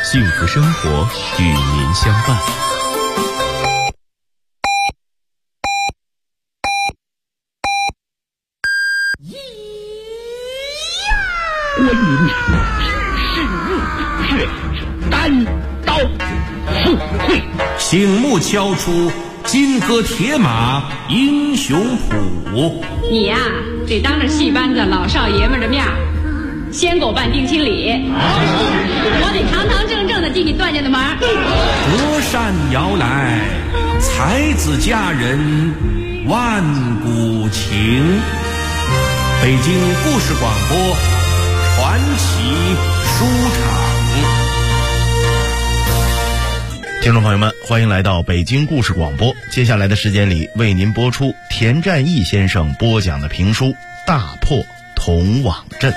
幸福生活与您相伴。 关云是日月单刀赴会， 醒目敲出金戈铁马英雄谱。 你呀，得当着戏班子老少爷们的面先给我办定亲礼，我得堂堂正正的替你断下的门。 隔山遥来，才子佳人万古情。北京故事广播传奇书场。 听众朋友们，欢迎来到北京故事广播。接下来的时间里，为您播出田占义先生播讲的评书《大破铜网阵》。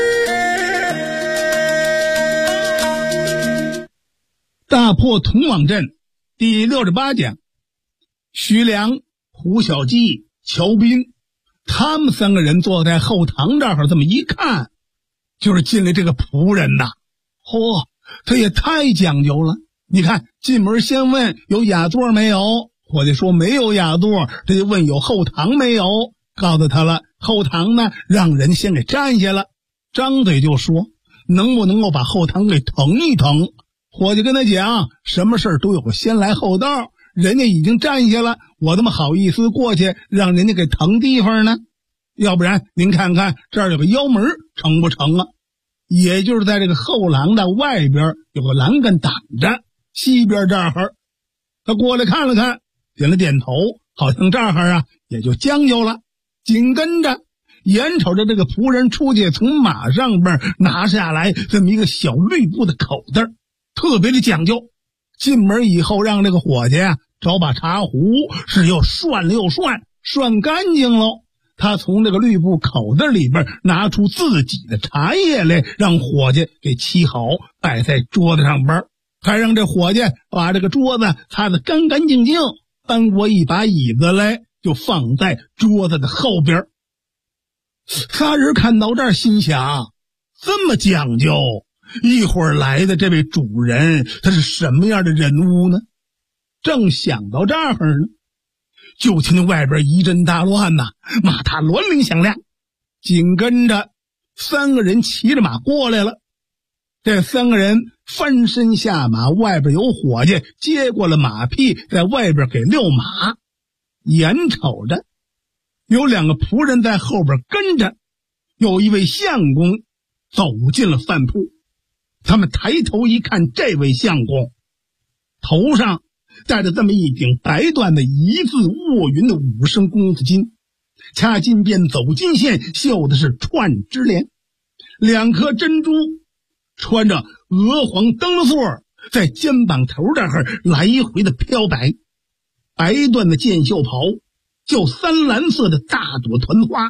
大破铜网阵第68讲，徐良、胡小基、乔斌他们三个人坐在后堂这儿，这么一看，就是进来这个仆人呐。他也太讲究了。你看，进门先问有雅座没有，伙计说没有雅座，这就问有后堂没有，告诉他了，后堂呢让人先给占下了，张嘴就说能不能够把后堂给腾一腾。伙计跟他讲，什么事儿都有个先来后到，人家已经占下了，我怎么好意思过去让人家给腾地方呢？要不然您看看这儿有个腰门，成不成啊？也就是在这个后廊的外边有个栏杆挡着，西边这儿他过来看了看，点了点头，好像这儿也就将就了。紧跟着眼瞅着这个仆人出去，从马上边拿下来这么一个小绿布的口袋，特别的讲究。进门以后让这个伙计找把茶壶，是又涮了又涮干净喽。他从这个绿布口袋里边拿出自己的茶叶来，让伙计给沏好，摆在桌子上边，还让这伙计把这个桌子擦得干干净净，搬过一把椅子来，就放在桌子的后边。仨人看到这儿，心想这么讲究，一会儿来的这位主人他是什么样的人物呢？正想到这儿呢，就听见外边一阵大乱呐，马踏銮铃响亮，紧跟着三个人骑着马过来了。这三个人翻身下马，外边有伙计接过了马匹，在外边给遛马。眼瞅着有两个仆人在后边跟着，有一位相公走进了饭铺。他们抬头一看，这位相公头上戴着这么一顶白缎的一字卧云的5升公子巾，掐金边走金线，绣的是串枝莲，2颗珍珠穿着鹅黄灯笼座，在肩膀头这儿来回的飘摆。白缎的箭袖袍，就3蓝色的大朵团花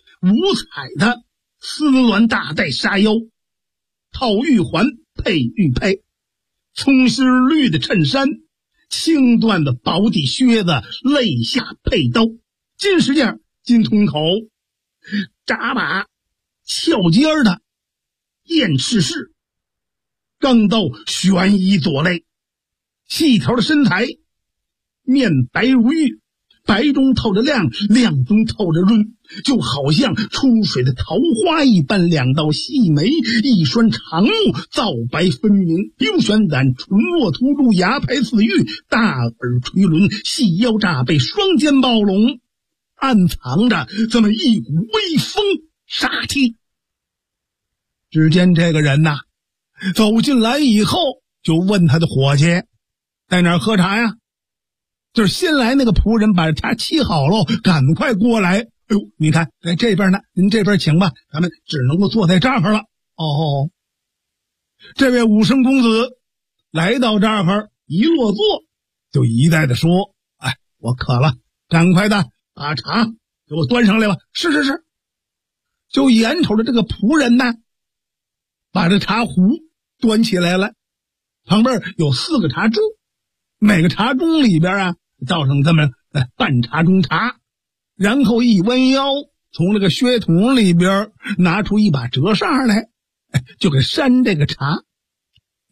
，5彩的丝鸾大带纱腰，套玉环配玉佩，葱心绿的衬衫，青缎的薄底靴子，肋下佩刀，金石件，金铜口，扎把翘尖的燕翅饰，钢刀悬衣左肋，细条的身材，面白如玉，白中透着亮，亮中透着润，就好像出水的桃花一般。2道细眉，一双长目，皂白分明，冰旋胆，唇卧突出，牙排似玉，大耳垂轮，细腰炸背，双肩抱拢，暗藏着这么一股威风杀气。只见这个人走进来以后，就问他的伙计在哪儿喝茶呀？就是先来那个仆人把茶沏好了，赶快过来。哎呦，你看在这边呢，您这边请吧，咱们只能够坐在这儿了。这位5升公子来到这儿一落座，就一再的说：“哎，我渴了，赶快的把茶给我端上来吧。”是。就眼瞅着这个仆人把这茶壶端起来了，旁边有4个茶盅，每个茶盅里边倒上这么半茶盅茶，然后一弯腰，从这个靴筒里边拿出一把折扇来，就给扇这个茶。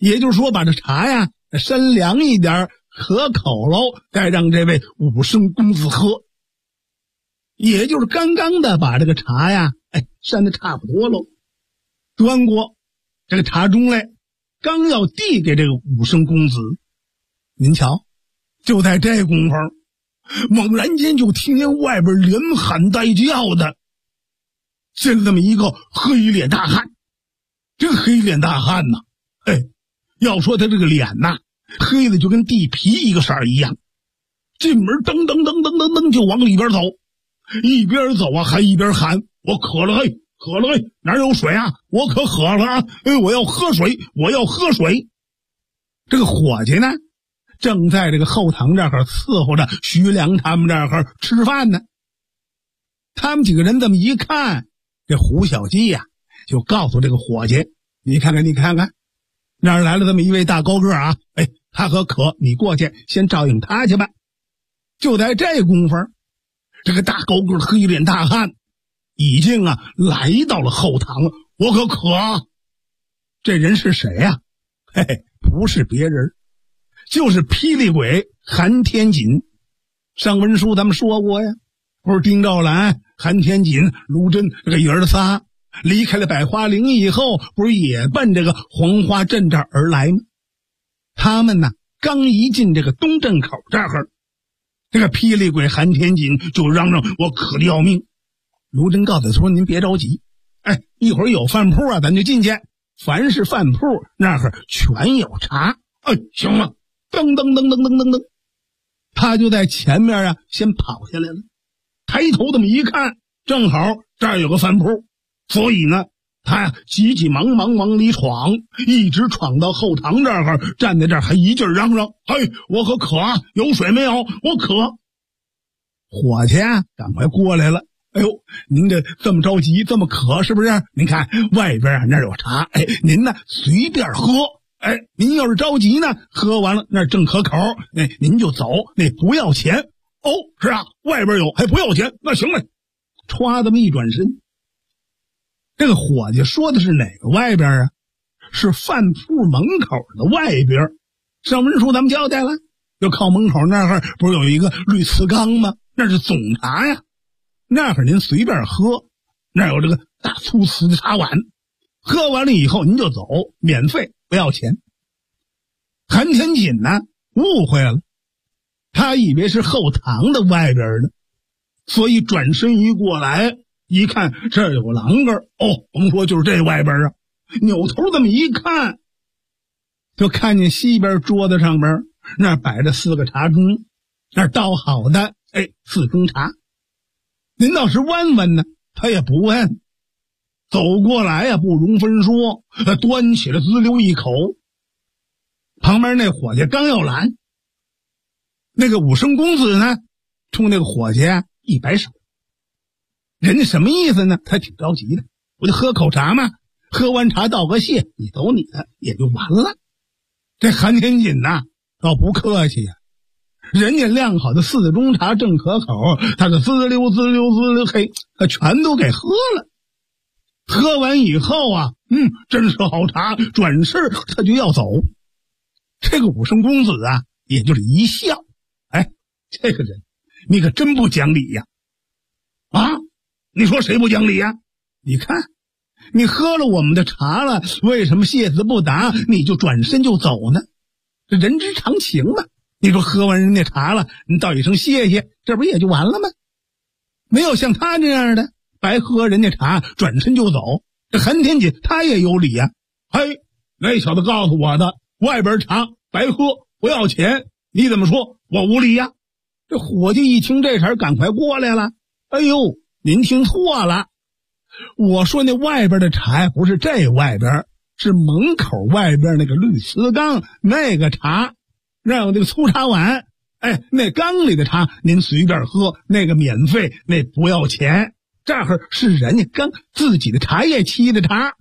也就是说把这茶呀深凉一点，可口喽，再让这位武生公子喝。也就是刚刚的把这个茶呀扇得差不多喽，端过这个茶盅来，刚要递给这个武生公子，您瞧，就在这功夫，猛然间就听见外边连喊带叫的进了这么一个黑脸大汉。这个黑脸大汉呐，要说他这个脸呐，黑的就跟地皮一个色儿一样。进门噔噔噔噔噔噔就往里边走，一边走啊还一边喊：“我渴了嘿，渴了嘿，哪有水啊？我可渴了啊！我要喝水，我要喝水。”这个伙计呢，正在这个后堂这儿伺候着徐良他们这儿吃饭呢。他们几个人这么一看，这胡小鸡呀，就告诉这个伙计：“你看看，你看看，那儿来了这么一位大高个啊！他可渴，你过去先照应他去吧。”就在这功夫，这个大高个黑脸大汉已经来到了后堂了。我可渴啊！这人是谁呀？不是别人，就是霹雳鬼韩天锦。上文书咱们说过呀，不是丁兆兰、韩天锦、卢真这个爷儿仨离开了百花陵以后，不是也奔这个黄花镇这儿而来吗？他们呢，刚一进这个东镇口这儿，这个霹雳鬼韩天锦就嚷嚷：“我渴得要命！”卢真告诉他说：“您别着急，一会儿有饭铺啊，咱就进去。凡是饭铺那儿全有茶。”行了，噔噔噔噔噔噔噔，他就在前面先跑下来了。抬头这么一看，正好这儿有个饭铺，所以呢，他急急忙忙往里闯，一直闯到后堂这儿，站在这儿还一劲嚷嚷：“我可渴啊！有水没有？我渴！”伙计赶快过来了。您这么着急，这么渴，是不是？您看外边那儿有茶，您呢随便喝。您要是着急呢，喝完了那正可口，您就走，不要钱。是啊，外边有还不要钱，那行了。歘这么一转身，这个伙计说的是哪个外边啊？是饭铺门口的外边。上文书咱们交代了，就靠门口那儿不是有一个绿瓷缸吗？那是总茶呀，那儿您随便喝，那有这个大粗瓷的茶碗，喝完了以后您就走，免费不要钱。韩天锦呢误会了，他以为是后堂的外边呢，所以转身一过来，一看这儿有个栏杆，甭说就是这外边啊，扭头这么一看，就看见西边桌子上边那摆着4个茶盅，那倒好的4盅茶。您倒是问问呢，他也不问，走过来呀，不容分说，端起了滋溜一口。旁边那伙计刚要拦，那个武生公子呢，冲那个伙计一摆手。人家什么意思呢？他挺着急的，我就喝口茶嘛，喝完茶道个谢，你走你的也就完了。这韩天锦呐，倒不客气呀，人家晾好的4盅茶正可口，他就滋溜滋溜滋溜，他全都给喝了。喝完以后真是好茶，转身他就要走。这个武生公子也就是一笑，这个人你可真不讲理呀！你说谁不讲理呀？你看你喝了我们的茶了，为什么谢字不答你就转身就走呢？这人之常情嘛。你说喝完人家茶了，你道一声谢谢，这不也就完了吗？没有像他这样的白喝人家茶转身就走。这韩天锦他也有理呀。那小子告诉我的，外边茶白喝不要钱，你怎么说我无理呀？这伙计一听这茬赶快过来了。您听错了，我说那外边的茶不是这外边，是门口外边那个绿瓷缸那个茶，那有那个粗茶碗，那缸里的茶您随便喝，那个免费，那不要钱。这儿是人家刚自己的茶叶沏的茶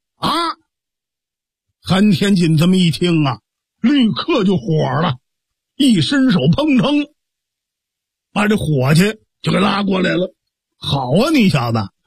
韩天锦这么一听立刻就火了，一伸手砰砰把这伙计就给拉过来了。好啊，你小子，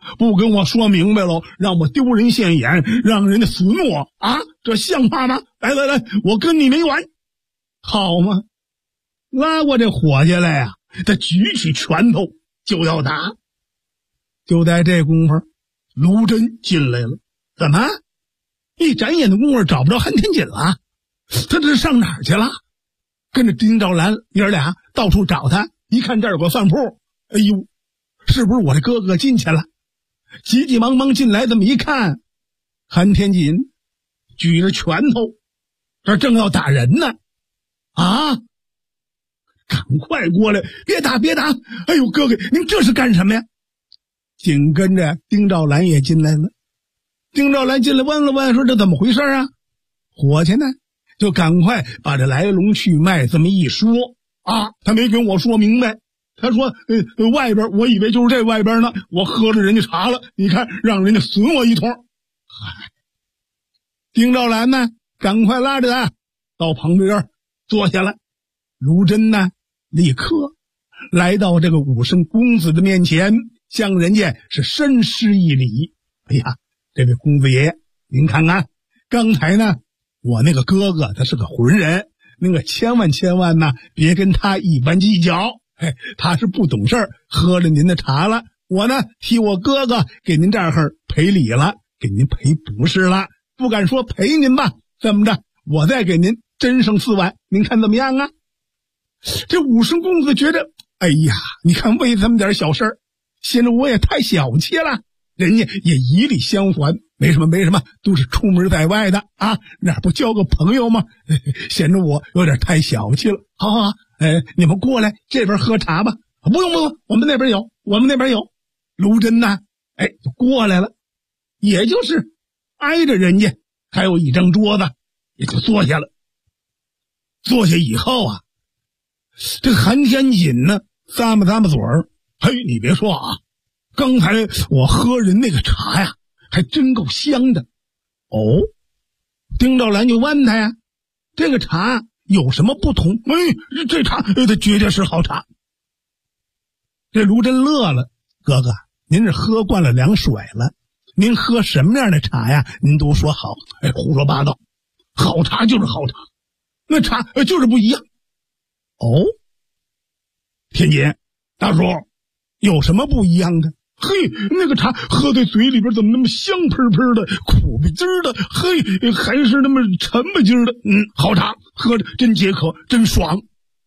不跟我说明白喽，让我丢人现眼，让人家损我啊，这像话吗？来，我跟你没完，好吗？拉过这伙计来呀，他举起拳头就要打。就在这功夫，卢真进来了。怎么？一眨眼的功夫找不着韩天锦了？他这是上哪儿去了？跟着丁兆兰爷俩到处找他，一看这儿有个饭铺，哎呦，是不是我这哥哥进去了？急急忙忙进来，这么一看，韩天锦举着拳头，这正要打人呢。啊！赶快过来，别打！哎呦，哥哥，您这是干什么呀？紧跟着丁兆兰也进来了。丁兆兰进来问了问，说这怎么回事啊？伙计呢就赶快把这来龙去脉这么一说啊，他没跟我说明白。他说外边我以为就是这外边呢，我喝了人家茶了，你看让人家损我一通。嗨，丁兆兰呢赶快拉着他到旁边坐下了。卢真呢立刻来到这个武生公子的面前，向人家是深施一礼。哎呀，这位公子爷，您看看刚才呢我那个哥哥他是个浑人，那个千万呢别跟他一般计较。他是不懂事，喝了您的茶了，我呢替我哥哥给您这儿赔礼了，给您赔不是了，不敢说赔您吧，这么着我再给您斟上4碗，您看怎么样啊？这武生公子觉得，哎呀，你看为这么点小事显得我也太小气了，人家也以礼相还，没什么，都是出门在外的啊，哪不交个朋友吗？显得我有点太小气了。好，你们过来这边喝茶吧。不用，我们那边有。卢真呢就过来了，也就是挨着人家还有一张桌子，也就坐下了。坐下以后啊，这个韩天锦呢咂巴嘴儿，嘿，你别说啊，刚才我喝人那个茶呀还真够香的。哦，丁兆兰就问他呀，这个茶有什么不同？这茶它绝对是好茶。这卢真乐了，哥哥，您是喝惯了凉水了，您喝什么样的茶呀您都说好。胡说八道，好茶就是好茶，那茶就是不一样。哦，天锦大叔，有什么不一样的？嘿，那个茶喝在嘴里边怎么那么香喷喷的，苦不劲儿的，嘿，还是那么沉不劲儿的。好茶，喝着真解渴，真爽。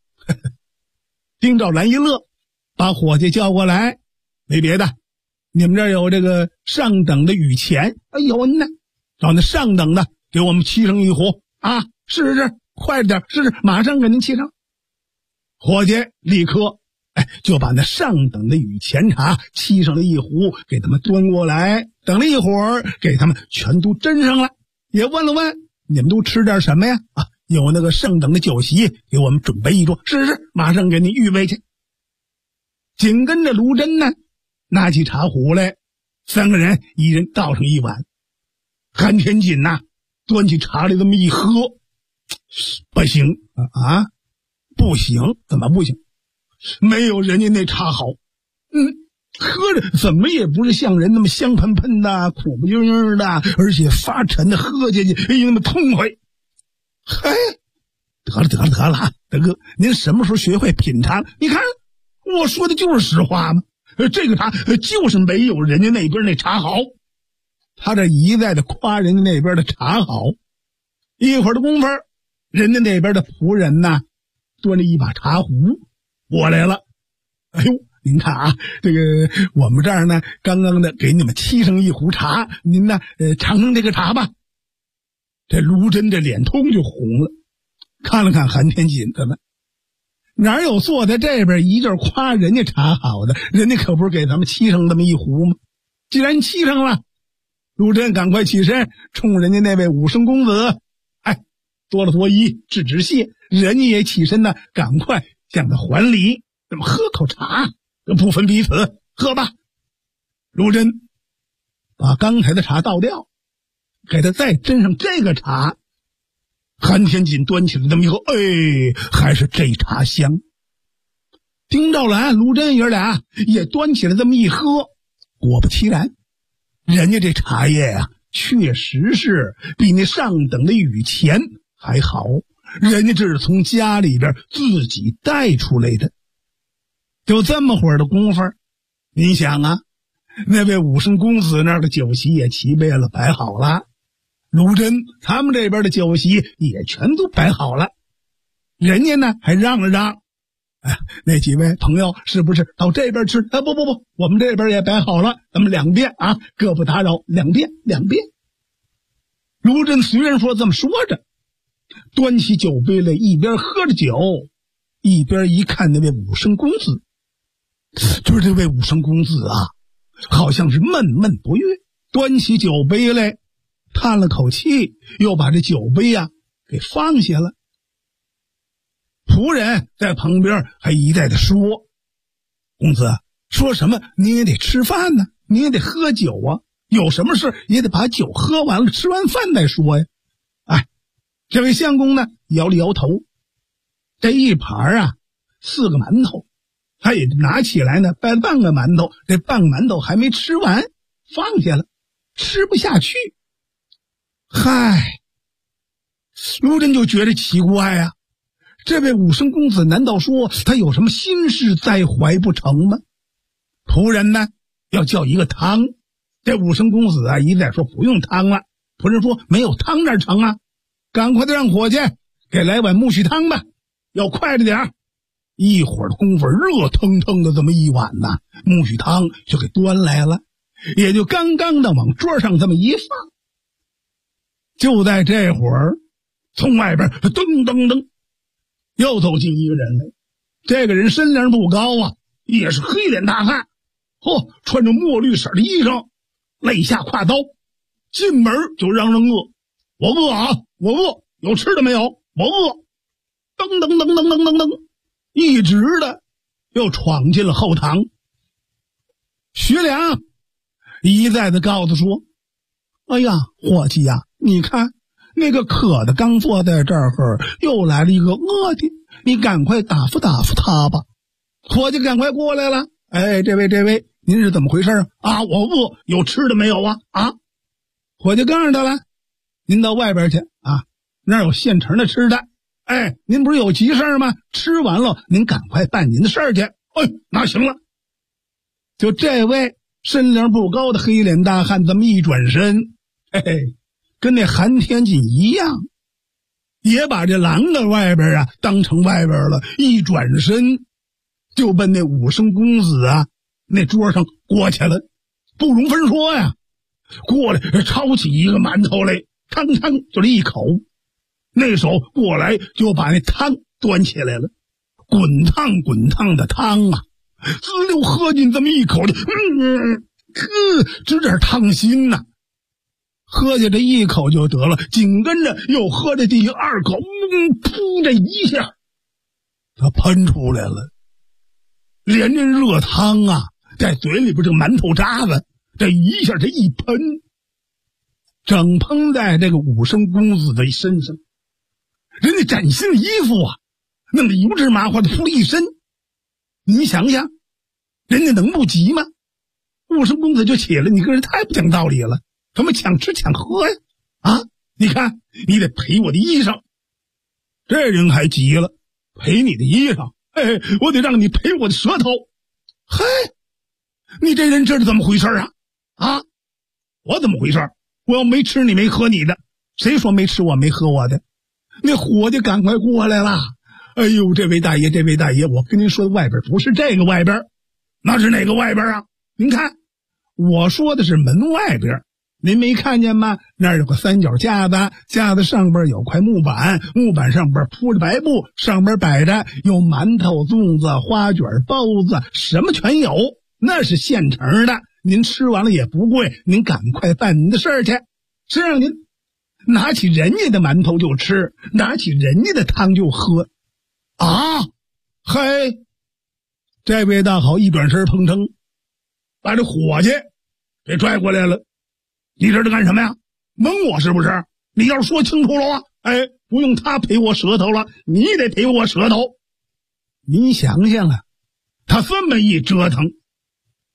丁兆兰一乐，把伙计叫过来，没别的，你们这儿有这个上等的雨前，有呢，找那上等的给我们沏上一壶啊！是，快点，是，马上给您沏上。伙计立刻就把那上等的雨前茶沏上了一壶，给他们端过来。等了一会儿，给他们全都斟上了，也问了问你们都吃点什么呀？有那个上等的酒席，给我们准备一桌。是，马上给你预备去。紧跟着卢真呢拿起茶壶来，3个人一人倒上一碗。韩天锦呐端起茶来这么一喝，不行啊，不行，怎么不行？没有人家那茶好。喝着怎么也不是像人那么香喷喷的，苦不硬硬的，而且发沉的，喝下去那么痛快。嘿，得了，大哥，您什么时候学会品茶了？你看我说的就是实话嘛，这个茶就是没有人家那边那茶好。他这一再的夸人家那边的茶好。一会儿的功夫，人家那边的仆人呢端着一把茶壶过来了。哎呦，您看啊，这个我们这儿呢刚刚的给你们沏上一壶茶，您呢尝尝这个茶吧。这卢真这脸通就红了，看了看韩天锦他们，哪有坐在这边一阵夸人家茶好的，人家可不是给咱们沏上这么一壶吗？既然沏上了，卢真赶快起身冲人家那位武生公子作了作揖，致谢。人家也起身呢，赶快向他还礼。那么喝口茶，不分彼此，喝吧。卢真把刚才的茶倒掉，给他再斟上这个茶。韩天锦端起来这么一喝，还是这茶香。丁兆兰、卢真爷俩也端起来这么一喝， 果不其然，人家这茶叶呀，确实是比那上等的雨前还好，人家这是从家里边自己带出来的。就这么会儿的功夫，你想啊，那位武生公子那儿的酒席也齐备了，摆好了，卢真他们这边的酒席也全都摆好了，人家呢还让了让，那几位朋友是不是到这边吃？不，我们这边也摆好了，咱们两边啊，各不打扰，两边。卢真虽然说这么说着，端起酒杯来，一边喝着酒，一边一看那位武生公子，就是这位武生公子啊，好像是闷闷不悦，端起酒杯来，叹了口气，又把这酒杯啊给放下了。仆人在旁边还一再的说：“公子，说什么你也得吃饭呢，你也得喝酒啊，有什么事也得把酒喝完了，吃完饭再说呀。”这位相公呢摇了摇头，这一盘啊4个馒头，他也拿起来呢掰半个馒头，这半个馒头还没吃完，放下了，吃不下去。卢真就觉得奇怪啊，这位武生公子难道说他有什么心事在怀不成吗？仆人呢要叫一个汤，这武生公子啊一再说不用汤了，仆人说没有汤哪成啊，赶快的让伙计给来碗木须汤吧，要快着点。一会儿的功夫，热腾腾的这么一碗呐，木须汤就给端来了，也就刚刚的往桌上这么一放。就在这会儿，从外边噔噔噔又走进一个人来，这个人身量不高啊，也是黑脸大汉，穿着墨绿色的衣裳，肋下挎刀，进门就嚷嚷饿，我饿啊，我饿，有吃的没有？我饿。噔噔噔噔噔噔噔，一直的又闯进了后堂。徐良一再的告诉说：“哎呀，伙计呀，你看那个渴的刚坐在这儿，又来了一个饿的，你赶快打发打发他吧。”伙计赶快过来了，这位，您是怎么回事啊？我饿，有吃的没有啊？伙计告诉他了，您到外边去啊，那儿有现成的吃的。您不是有急事吗？吃完了您赶快办您的事儿去。那行了。就这位身量不高的黑脸大汉这么一转身，跟那韩天锦一样，也把这栏杆外边啊当成外边了，一转身就奔那武生公子啊那桌上过去了。不容分说呀，过来抄起一个馒头来，汤就这一口，那手过来就把那汤端起来了，滚烫的汤啊，滋溜喝进这么一口的，直点烫心呐。喝下这一口就得了，紧跟着又喝这第2口，噗，这一下他喷出来了，连着热汤啊在嘴里边，这馒头渣子这一下这一喷，整喷在这个武生公子的身上。人家崭新的衣服啊弄得油脂麻花的铺了一身，你想想人家能不急吗？武生公子就起来，你个人太不讲道理了，什么抢吃抢喝呀？你看你得赔我的衣裳。这人还急了，赔你的衣裳？我得让你赔我的舌头。你这人这是怎么回事啊？我怎么回事？我要没吃你没喝你的，谁说没吃我没喝我的？那伙计赶快过来了。这位大爷，我跟您说的外边不是这个外边，那是哪个外边啊？您看，我说的是门外边，您没看见吗？那儿有个三角架子，架子上边有块木板，木板上边铺着白布，上边摆着有馒头、粽子、花卷、包子，什么全有，那是现成的。您吃完了也不贵，您赶快办您的事儿去。是让您拿起人家的馒头就吃，拿起人家的汤就喝。这位大好一转身，砰腾把这伙计给拽过来了。你这是干什么呀？蒙我是不是？你要说清楚了啊！不用他赔我舌头了，你得赔我舌头。您想想啊，他这么一折腾，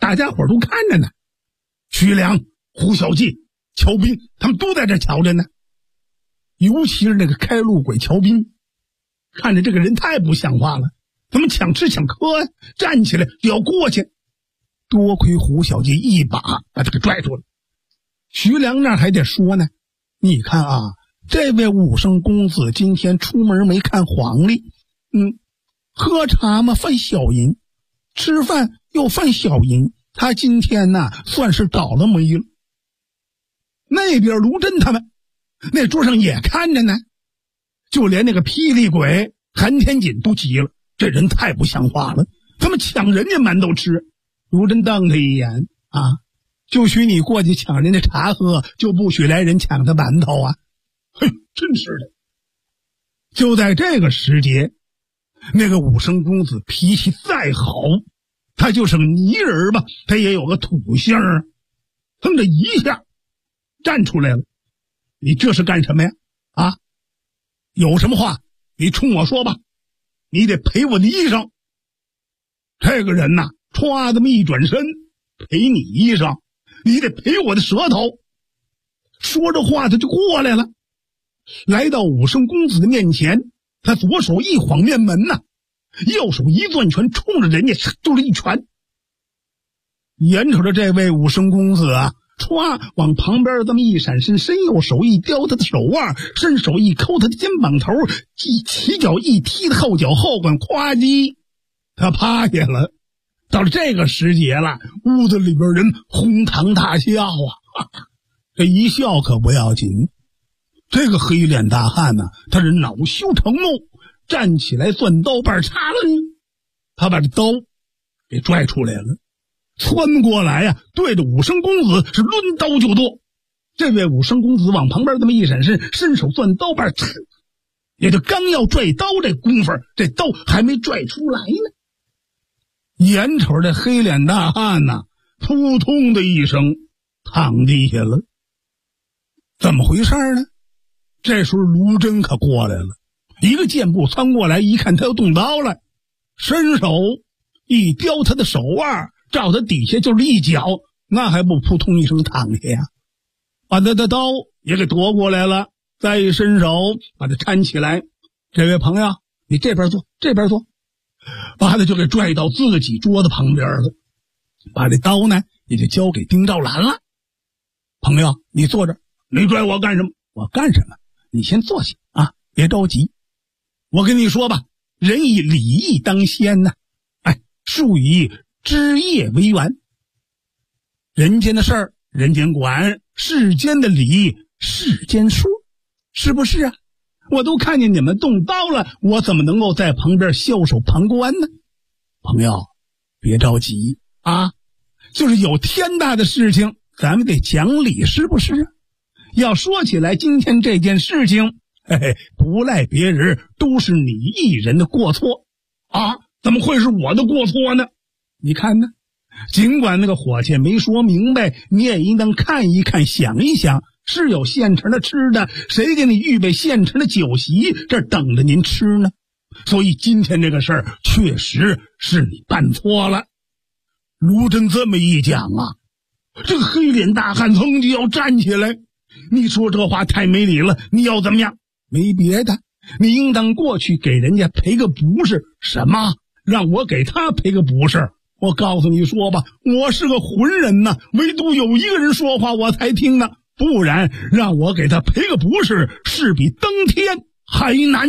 大家伙都看着呢。徐良、胡小记、乔斌他们都在这瞧着呢。尤其是那个开路鬼乔斌，看着这个人太不像话了，怎么抢吃抢喝呀？站起来就要过去，多亏胡小记一把把他给拽住了。徐良那还得说呢，你看啊，这位武生公子今天出门没看黄历，喝茶嘛犯小淫，吃饭又犯小淫，他今天呢算是倒了霉了。那边卢真他们那桌上也看着呢，就连那个霹雳鬼韩天锦都急了，这人太不像话了，怎么抢人家馒头吃？卢真瞪他一眼啊，就许你过去抢人家茶喝，就不许来人抢他馒头啊！嘿，真是的。就在这个时节，那个武生公子脾气再好，他就是个泥人吧，他也有个土性啊。哼的一下站出来了，你这是干什么呀？啊，有什么话你冲我说吧，你得赔我的衣裳。这个人呐，歘这么一转身，赔你衣裳，你得赔我的舌头。说着话他就过来了，来到武生公子的面前，他左手一晃面门呐，右手一攥拳，冲着人家就是一拳。眼瞅着这位武生公子啊，歘往旁边这么一闪身，伸右手一叼他的手腕，伸手一抠他的肩膀头，起脚一踢他后脚后跟，咵叽，他趴下了。到了这个时节了，屋子里边人哄堂大笑啊，这一笑可不要紧。这个黑脸大汉呢，他是恼羞成怒，站起来攥刀把插了，他把这刀给拽出来了，窜过来呀，对着武生公子是抡刀就剁。这位武生公子往旁边这么一闪身，伸手攥刀把，也就刚要拽刀这功夫，这刀还没拽出来呢。眼瞅这黑脸大汉呐，扑通的一声躺地下了。怎么回事呢？这时候卢真可过来了，一个箭步窜过来，一看他要动刀了，伸手一叼他的手腕，照他底下就是一脚，那还不扑通一声躺下呀？把他的刀也给夺过来了，再一伸手把他搀起来。这位朋友，你这边坐，这边坐，把他就给拽到自己桌子旁边了，把这刀呢也就交给丁兆兰了。朋友，你坐这，你拽我干什么？我干什么？你先坐下啊，别着急。我跟你说吧，人以礼义当先呢，术以枝叶为源。人间的事儿人间管，世间的理世间说，是不是啊？我都看见你们动刀了，我怎么能够在旁边袖手旁观呢？朋友，别着急啊，就是有天大的事情，咱们得讲理，是不是啊？要说起来，今天这件事情，不赖别人，都是你一人的过错啊！怎么会是我的过错呢？你看呢？尽管那个伙计没说明白，你也应当看一看，想一想，是有现成的吃的，谁给你预备现成的酒席，这等着您吃呢？所以今天这个事儿确实是你办错了。卢真这么一讲啊，这个黑脸大汉噌就要站起来。你说这话太没理了，你要怎么样？没别的，你应当过去给人家赔个不是。什么？让我给他赔个不是？我告诉你说吧，我是个浑人呢，唯独有一个人说话我才听呢，不然让我给他赔个不是，是比登天还难。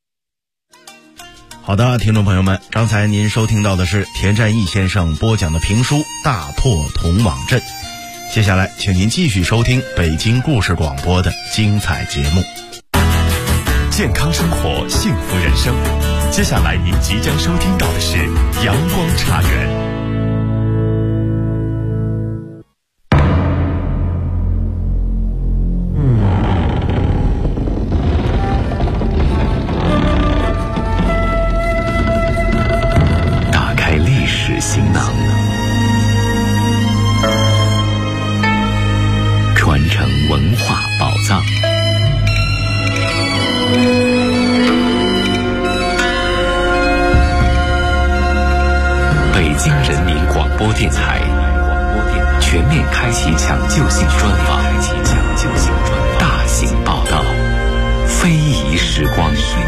好的，听众朋友们，刚才您收听到的是田占义先生播讲的评书《大破铜网阵》。接下来请您继续收听北京故事广播的精彩节目。 健康生活，幸福人生。接下来您即将收听到的是阳光茶园。打开历史行囊，传承文化宝藏。北京人民广播电台全面开启抢救性专访，大型报道，非遗时光。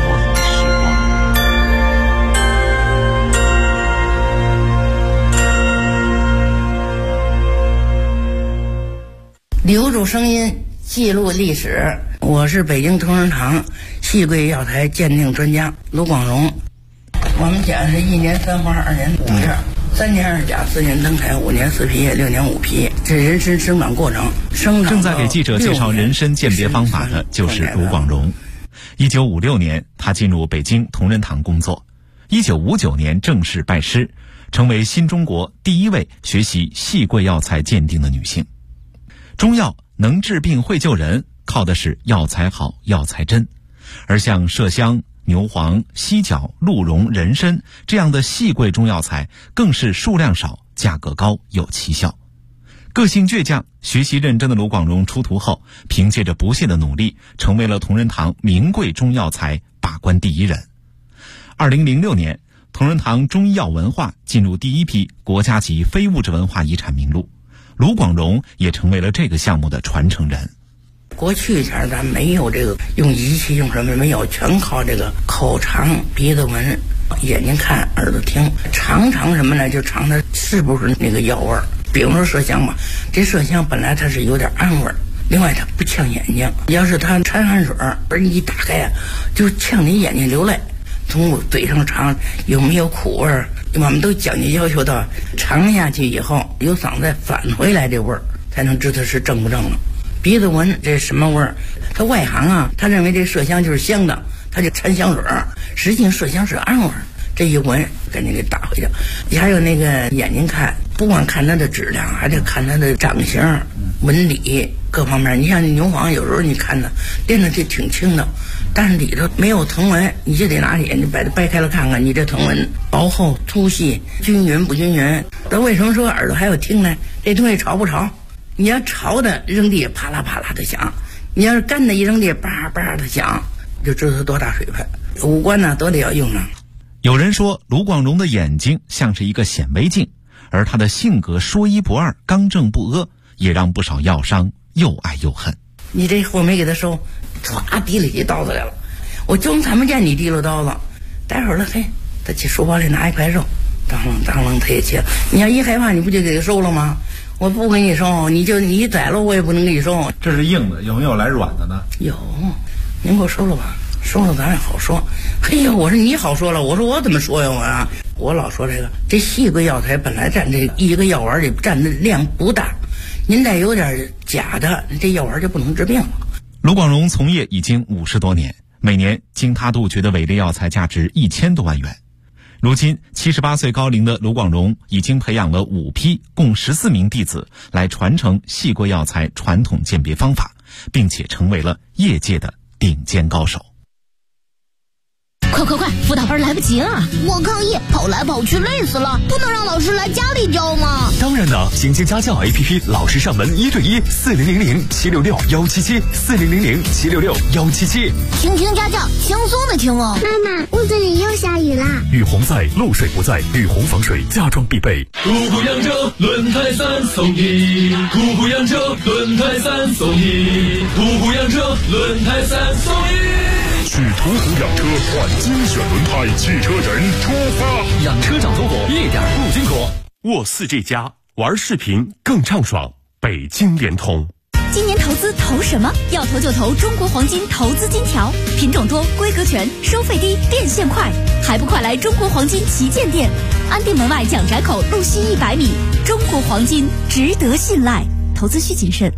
留住声音，记录历史。我是北京同仁堂戏桂药材鉴定专家卢广荣。我们讲是1年3花2年5叶，3年2甲4年登台5年4皮叶6年5皮叶，这人参生长过程。 正在给记者介绍人参鉴别方法的就是卢广荣。1956年，他进入北京同仁堂工作。1959年正式拜师，成为新中国第一位学习戏桂药材鉴定的女性。中药能治病会救人，靠的是药材好药材真，而像麝香、牛黄、犀角、鹿茸、人参这样的细桂中药材更是数量少、价格高、有奇效。个性倔强、学习认真的卢广荣出徒后，凭借着不懈的努力，成为了同仁堂名贵中药材把关第一人。2006年，同仁堂中医药文化进入第一批国家级非物质文化遗产名录，卢广荣也成为了这个项目的传承人。 过去前咱没有这个用仪器用什么没有，全靠这个口尝、鼻子闻、眼睛看、耳朵听，尝什么呢？就尝它是不是那个药味儿。比如说麝香吧，这麝香本来它是有点氨味儿，另外它不呛眼睛。要是它掺汗水，而你一打开啊，就呛你眼睛流泪。从我嘴上尝有没有苦味儿，我们都讲究要求到尝下去以后有嗓子返回来这味儿，才能知道是正不正了。鼻子闻这什么味儿？他外行啊，他认为这麝香就是香的，他就掺香水儿，实际上麝香是氨味儿。这一闻赶紧给打回去。还有那个眼睛看，不光看它的质量，还得看它的长形、纹理各方面。你像牛黄，有时候你看它练的就挺轻的，但是里头没有藤纹，你就得拿眼睛把它掰开了看看，你这藤纹薄厚、粗细、均匀不均匀。那为什么说耳朵还要听呢？这东西潮不潮？你要潮的扔地啪啦啪啦的响，你要是干的一扔地叭叭的响，就知道它多大水分。五官呢都得要用上。 有人说卢广荣的眼睛像是一个显微镜，而他的性格说一不二、刚正不阿，也让不少药商又爱又恨。 你这货没给他收，唰提了起刀子来了，我就看不见你提了刀子。待会儿了，嘿，他去书包里拿一块肉，当啷当啷他也切。你要一害怕，你不就给他收了吗？我不给你收，你宰了我也不能给你收。 这是硬的，有没有来软的呢？ 有，您给我收了吧。收了咱也好说。嘿呀，我说你好说了，我说我怎么说呀？我老说这细桂药材本来占这一个药丸里占的量不大，您再有点假的，这药丸就不能治病了。 卢广荣从业已经50多年，每年经他杜绝的伪劣药材价值1000多万元。如今78岁高龄的卢广荣已经培养了5批共14名弟子来传承细桂药材传统鉴别方法，并且成为了业界的顶尖高手。 快！辅导班来不及了，我抗议，跑来跑去累死了，不能让老师来家里教吗？ 当然了，行健家教 APP 老师上门1对1，4000-766-177，4000-766-177。 听家教，轻松的听哦。 妈妈，屋子里又下雨啦。 雨洪在，漏水不在，雨洪防水家装必备。 途虎扬州轮胎3送1，途虎扬州轮胎3送1，途虎扬州轮胎3送1。 去途虎养车换精选轮胎，汽车人出发。 养车找途虎一点不辛苦。 沃4G+玩视频更畅爽。北京联通。 今年投资投什么？要投就投中国黄金投资金条，品种多，规格全，收费低，变现快，还不快来中国黄金旗舰店，安定门外蒋宅口路西100米。中国黄金值得信赖，投资需谨慎。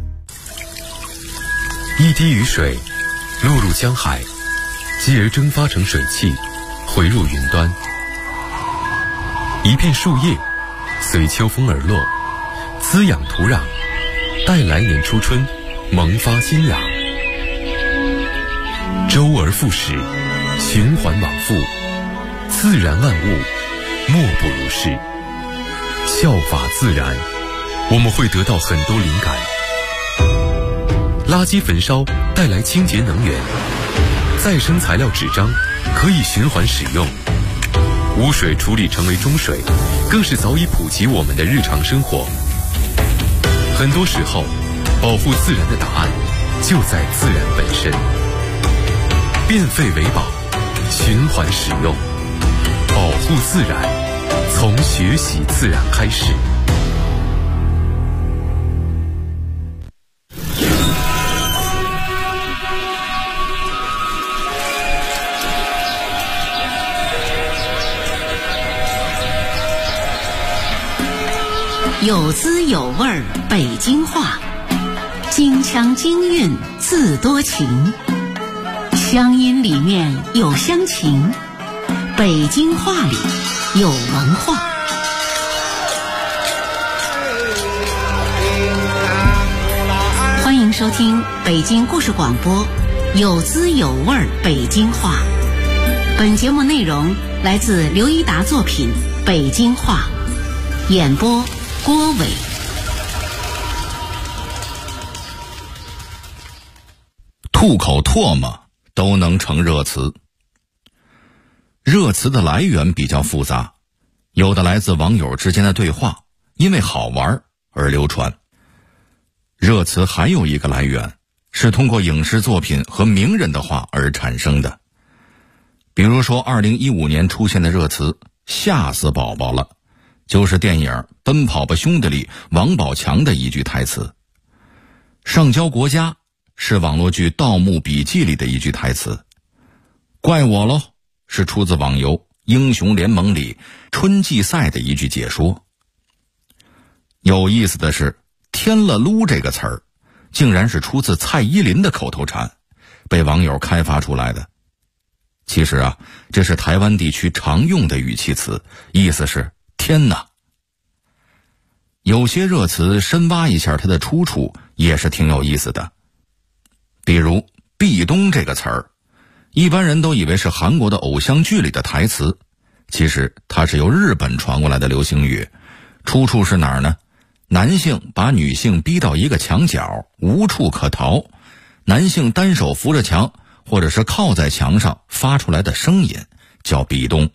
一滴雨水落入江海，继而蒸发成水汽，回入云端。一片树叶随秋风而落，滋养土壤，待来年初春萌发新芽。周而复始，循环往复，自然万物莫不如是。效法自然，我们会得到很多灵感。垃圾焚烧带来清洁能源，再生材料纸张可以循环使用，污水处理成为中水，更是早已普及我们的日常生活。 很多时候，保护自然的答案就在自然本身。变废为宝，循环使用，保护自然，从学习自然开始。 有滋有味儿北京话，京腔京韵自多情，乡音里面有乡情，北京话里有文化。欢迎收听北京故事广播，有滋有味儿北京话。本节目内容来自刘一达作品《北京话》，演播郭伟。 吐口唾沫都能成热词。热词的来源比较复杂，有的来自网友之间的对话，因为好玩而流传。热词还有一个来源是通过影视作品和名人的话而产生的。比如说2015年出现的热词吓死宝宝了，就是电影《奔跑吧兄弟》里王宝强的一句台词。上交国家是网络剧《盗墓笔记》里的一句台词。怪我喽是出自网游《英雄联盟》里春季赛的一句解说。有意思的是，天了噜这个词儿竟然是出自蔡依林的口头禅，被网友开发出来的。其实啊，这是台湾地区常用的语气词，意思是天哪。有些热词深挖一下它的出处也是挺有意思的。比如壁咚这个词儿，一般人都以为是韩国的偶像剧里的台词，其实它是由日本传过来的流行语。出处是哪儿呢？男性把女性逼到一个墙角，无处可逃，男性单手扶着墙或者是靠在墙上发出来的声音叫壁咚。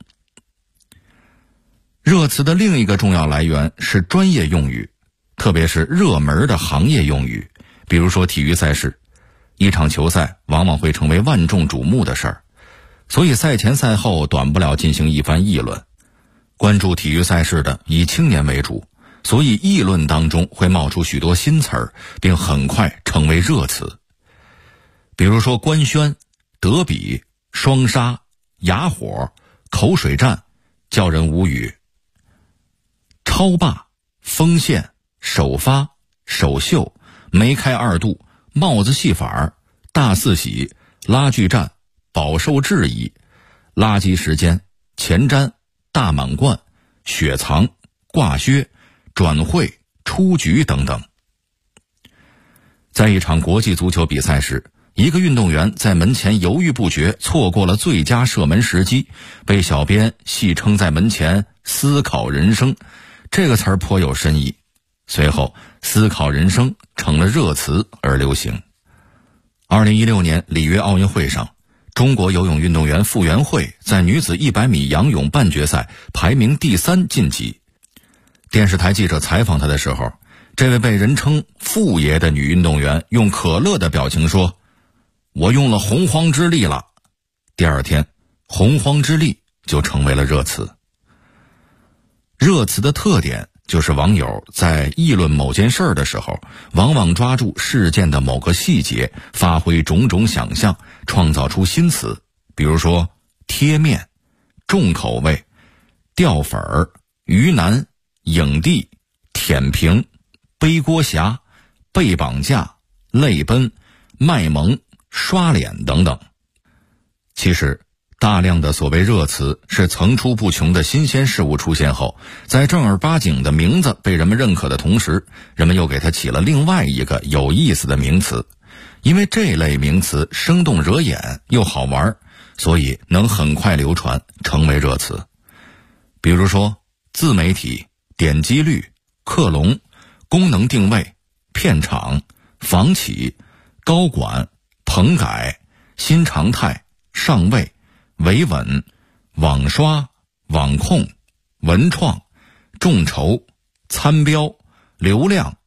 热词的另一个重要来源是专业用语，特别是热门的行业用语。比如说体育赛事，一场球赛往往会成为万众瞩目的事儿，所以赛前赛后短不了进行一番议论。关注体育赛事的以青年为主，所以议论当中会冒出许多新词儿，并很快成为热词。比如说官宣、德比、双杀、哑火、口水战，叫人无语。超霸、锋线、首发、首秀、梅开二度、帽子戏法、大四喜、拉锯战、饱受质疑、垃圾时间、前瞻、大满贯、雪藏、挂靴、转会、出局等等。在一场国际足球比赛时，一个运动员在门前犹豫不决，错过了最佳射门时机，被小编戏称在门前思考人生，这个词儿颇有深意。随后思考人生成了热词而流行。2016年里约奥运会上，中国游泳运动员傅园慧在女子100米仰泳半决赛排名第3晋级。电视台记者采访她的时候，这位被人称傅爷的女运动员用可乐的表情说，我用了洪荒之力了。第二天，洪荒之力就成为了热词。热词的特点就是网友在议论某件事儿的时候，往往抓住事件的某个细节，发挥种种想象，创造出新词。比如说贴面、重口味、掉粉儿、鱼腩、影帝、舔屏、背锅侠、被绑架、泪奔、卖萌、刷脸等等。其实大量的所谓热词是层出不穷的新鲜事物出现后，在正儿八经的名字被人们认可的同时，人们又给它起了另外一个有意思的名词。因为这类名词生动惹眼又好玩，所以能很快流传成为热词。比如说自媒体、点击率、克隆、功能定位、片场、房企、高管、棚改、新常态、上位、维稳、网刷、网控、文创、众筹、参标、流量、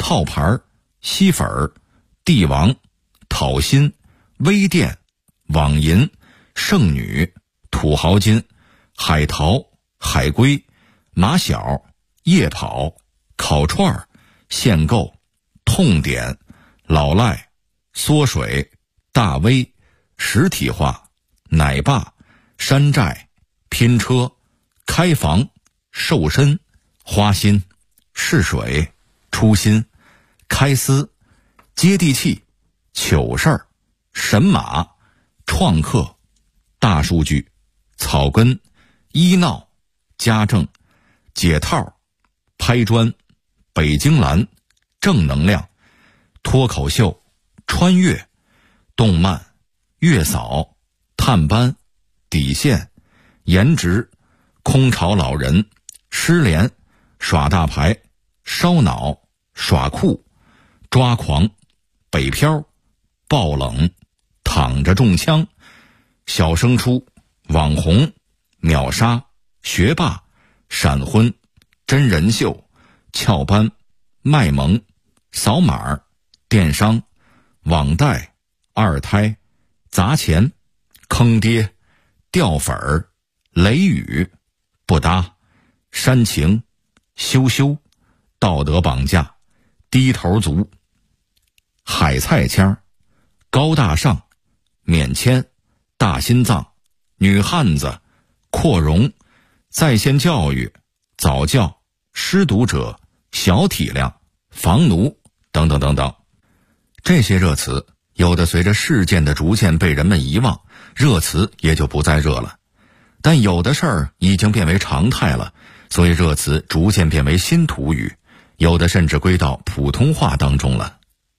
套牌、吸粉、帝王、讨薪、微店、网银、剩女、土豪金、海淘、海龟、马小、夜跑、烤串、限购、痛点、老赖、缩水、大 V、实体化、奶爸、山寨、拼车、开房、瘦身、花心、试水、初心、开司、接地气、糗事儿、神马、创客、大数据、草根、医闹、家政、解套、拍砖、北京蓝、正能量、脱口秀、穿越、动漫、月嫂、探班、底线、颜值、空巢老人、失联、耍大牌、烧脑、耍酷、抓狂、北漂、爆冷、躺着中枪、小升初、网红、秒杀、学霸、闪婚、真人秀、翘班、卖萌、扫码、电商、网贷、二胎、砸钱、坑爹、掉粉儿、雷雨、不搭、煽情、羞羞、道德绑架、低头族、海菜腔、高大上、免签、大心脏、女汉子、扩容、在线教育、早教、失独者、小体量、房奴等等等等。这些热词有的随着事件的逐渐被人们遗忘，热词也就不再热了，但有的事儿已经变为常态了，所以热词逐渐变为新土语，有的甚至归到普通话当中了。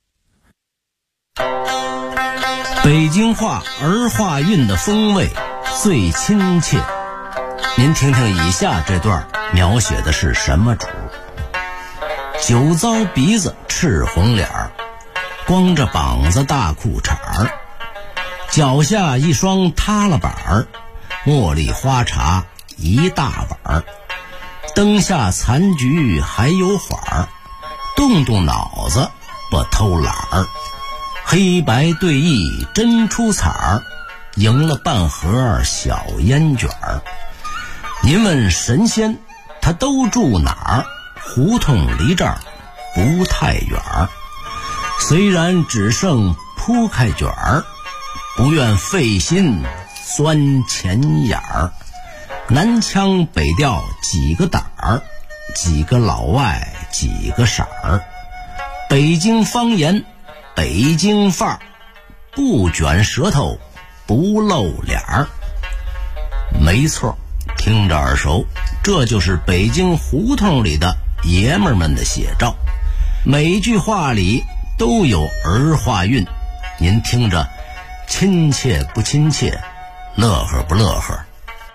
北京话儿化韵的风味最亲切，您听听以下这段描写的是什么主？酒糟鼻子赤红脸儿，光着膀子大裤衩儿，脚下一双塌了板儿，茉莉花茶一大碗儿，灯下残局还有缓儿，动动脑子不偷懒儿，黑白对弈真出彩儿，赢了半盒小烟卷儿。您问神仙他都住哪儿？胡同离这儿不太远儿，虽然只剩铺开卷儿，不愿费心钻钱眼儿。南腔北调几个胆儿，几个老外几个色儿，北京方言北京范儿，不卷舌头不露脸儿。没错，听着耳熟，这就是北京胡同里的爷们儿们的写照，每句话里都有儿化韵，您听着亲切不亲切，乐呵不乐呵？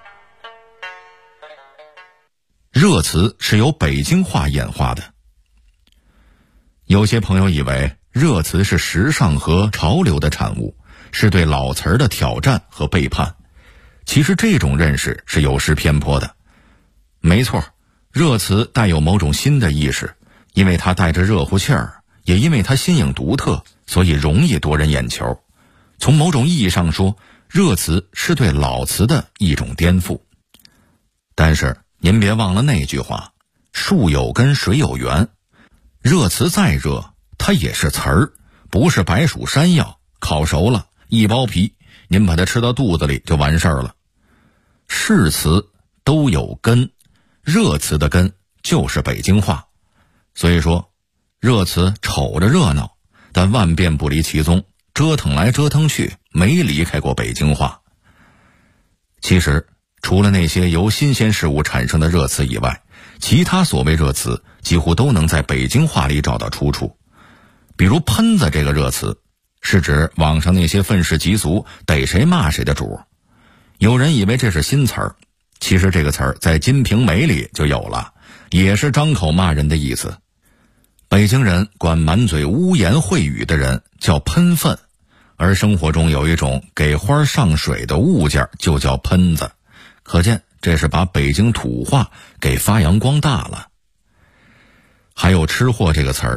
热词是由北京话演化的。有些朋友以为热词是时尚和潮流的产物，是对老词儿的挑战和背叛。其实这种认识是有失偏颇的。没错，热词带有某种新的意识，因为它带着热乎气儿，也因为它新颖独特，所以容易夺人眼球。从某种意义上说，热词是对老词的一种颠覆。但是您别忘了那句话，树有根水有源，热词再热它也是词儿，不是白薯山药，烤熟了一包皮，您把它吃到肚子里就完事儿了。是词都有根，热词的根就是北京话。所以说热词瞅着热闹，但万变不离其宗，折腾来折腾去没离开过北京话。其实除了那些由新鲜事物产生的热词以外，其他所谓热词几乎都能在北京话里找到出处。比如喷子这个热词，是指网上那些愤世嫉俗逮谁骂谁的主。有人以为这是新词儿，其实这个词儿在《金瓶梅》里就有了，也是张口骂人的意思。北京人管满嘴污言秽语的人叫喷粪，而生活中有一种给花上水的物件就叫喷子，可见这是把北京土话给发扬光大了。还有吃货这个词儿，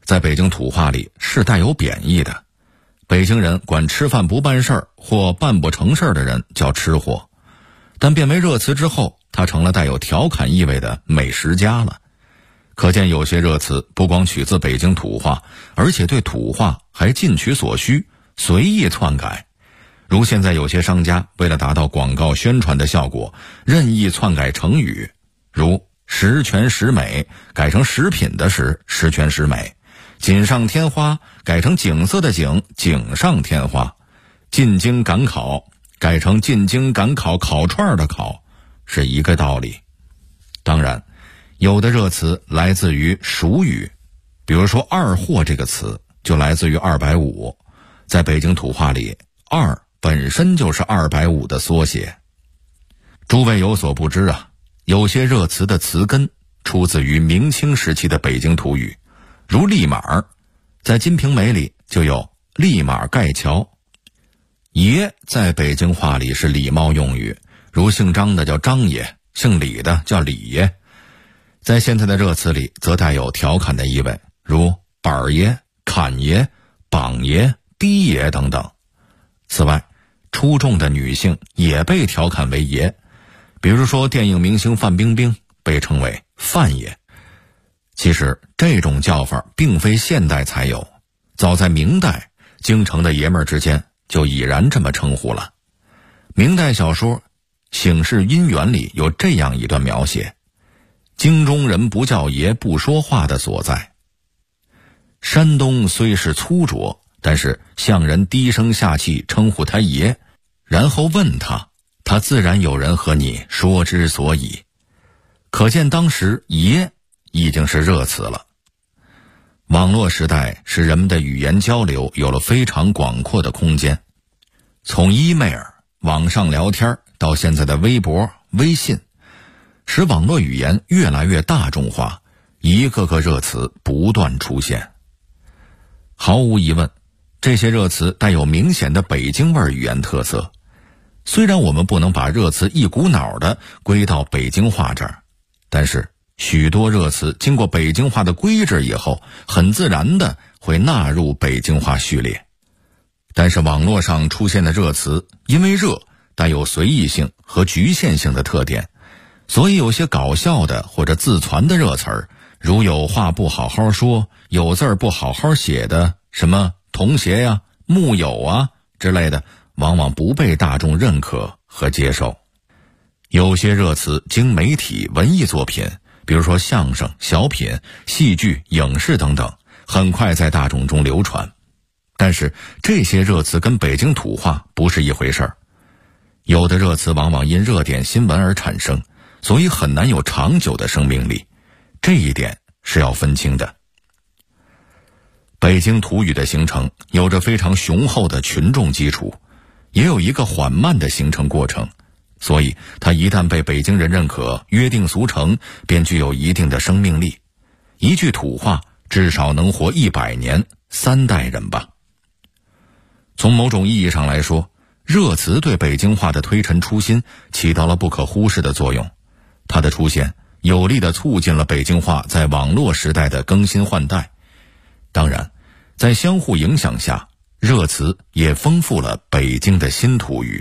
在北京土话里是带有贬义的。北京人管吃饭不办事儿或办不成事儿的人叫吃货，但变为热词之后，它成了带有调侃意味的美食家了。可见有些热词不光取自北京土话，而且对土话还尽取所需，随意篡改。如现在有些商家为了达到广告宣传的效果，任意篡改成语，如十全十美改成食品的食，十全十美；锦上添花改成景色的景，锦上添花；进京赶考改成进京赶考，烤串的烤，是一个道理。当然有的热词来自于蜀语，比如说二货这个词就来自于250，在北京土话里，二本身就是250的缩写。诸位有所不知啊，有些热词的词根出自于明清时期的北京土语，如立马，在《金瓶梅》里就有立马盖桥。爷在北京话里是礼貌用语，如姓张的叫张爷，姓李的叫李爷。在现在的热词里则带有调侃的意味，如板爷、侃爷、榜爷、低爷等等。此外，出众的女性也被调侃为爷，比如说电影明星范冰冰被称为范爷。其实这种叫法并非现代才有，早在明代，京城的爷们儿之间就已然这么称呼了。明代小说《醒世姻缘》里有这样一段描写：京中人不叫爷不说话的所在。山东虽是粗拙，但是向人低声下气称呼他爷，然后问他，他自然有人和你说之所以。可见当时爷已经是热词了。网络时代使人们的语言交流有了非常广阔的空间，从 email 网上聊天到现在的微博、微信，使网络语言越来越大众化，一个个热词不断出现。毫无疑问，这些热词带有明显的北京味语言特色。虽然我们不能把热词一股脑的归到北京话这儿，但是许多热词经过北京话的规制以后，很自然的会纳入北京话序列。但是网络上出现的热词，因为热带有随意性和局限性的特点，所以有些搞笑的或者自传的热词儿，如有话不好好说，有字儿不好好写的，什么同学呀、木友啊之类的，往往不被大众认可和接受。有些热词经媒体、文艺作品，比如说相声、小品、戏剧、影视等等，很快在大众中流传。但是这些热词跟北京土话不是一回事儿。有的热词往往因热点新闻而产生，所以很难有长久的生命力，这一点是要分清的。北京土语的形成有着非常雄厚的群众基础，也有一个缓慢的形成过程，所以它一旦被北京人认可、约定俗成，便具有一定的生命力。一句土话至少能活100年，3代人吧。从某种意义上来说，热词对北京话的推陈出新起到了不可忽视的作用。它的出现有力地促进了北京话在网络时代的更新换代。当然，在相互影响下，热词也丰富了北京的新土语。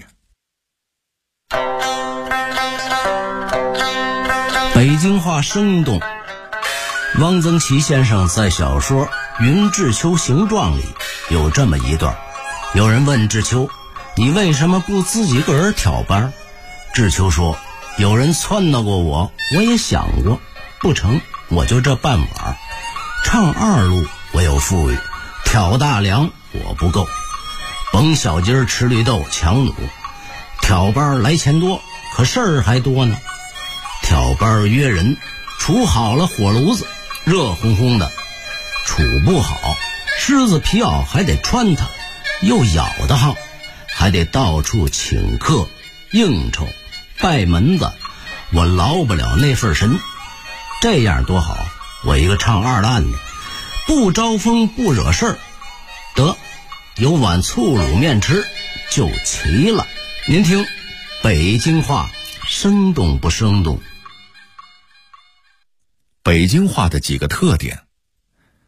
北京话生动。汪曾祺先生在小说《云志秋行状》里有这么一段，有人问志秋，你为什么不自己个儿挑班？志秋说，有人撺掇过我，我也想过，不成，我就这半碗。唱二路我有富裕，挑大梁我不够，甭小鸡儿吃绿豆强弩，挑班来钱多，可事儿还多呢。挑班约人，处好了火炉子，热烘烘的；处不好，狮子皮袄还得穿它，又咬得慌，还得到处请客应酬拜门子，我劳不了那份神。这样多好，我一个唱二烂的，不招风不惹事儿，得有碗醋卤面吃就齐了。您听北京话生动不生动？ 北京话的几个特点：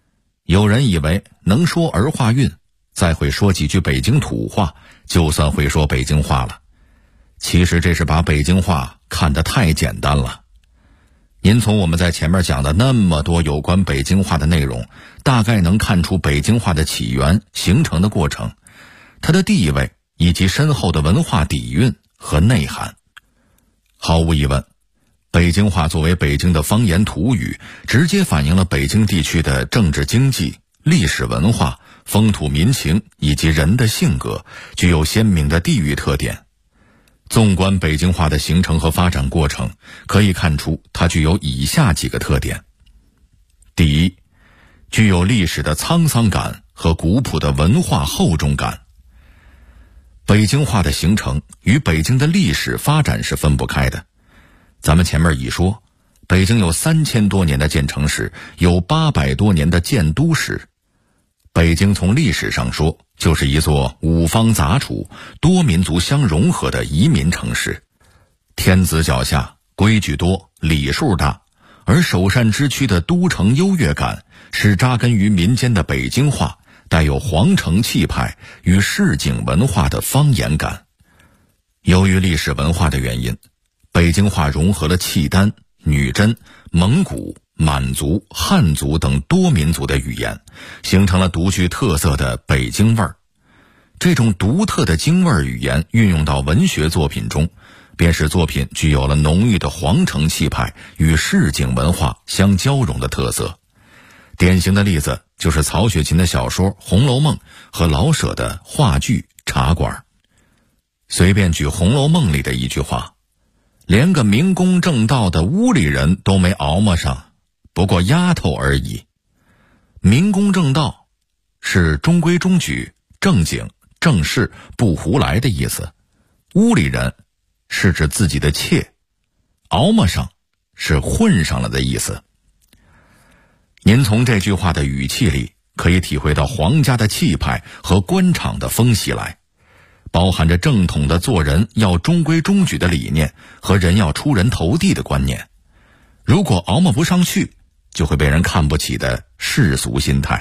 有人以为能说儿化韵，再会说几句北京土话，就算会说北京话了。其实这是把北京话看得太简单了。您从我们在前面讲的那么多有关北京话的内容，大概能看出北京话的起源、形成的过程，它的地位以及深厚的文化底蕴和内涵。毫无疑问，北京话作为北京的方言土语，直接反映了北京地区的政治经济、历史文化、风土民情以及人的性格，具有鲜明的地域特点。纵观北京话的形成和发展过程，可以看出它具有以下几个特点。第一，具有历史的沧桑感和古朴的文化厚重感。北京话的形成与北京的历史发展是分不开的。咱们前面已说，北京有3000多年的建城史，有800多年的建都史。北京从历史上说，就是一座五方杂处、多民族相融合的移民城市。天子脚下，规矩多，礼数大，而首善之区的都城优越感，使扎根于民间的北京话带有皇城气派与市井文化的方言感。由于历史文化的原因，北京话融合了契丹、女真、蒙古、满族、汉族等多民族的语言，形成了独具特色的北京味儿。这种独特的京味儿语言运用到文学作品中，便使作品具有了浓郁的皇城气派与市井文化相交融的特色。典型的例子就是曹雪芹的小说《红楼梦》和老舍的话剧《茶馆》。随便举《红楼梦》里的一句话：连个明公正道的屋里人都没熬摸上，不过丫头而已。明公正道是中规中矩、正经、正式、不胡来的意思，屋里人是指自己的妾，熬摸上是混上了的意思。您从这句话的语气里可以体会到皇家的气派和官场的风气来，包含着正统的做人要中规中矩的理念和人要出人头地的观念。如果熬摸不上去，就会被人看不起的世俗心态。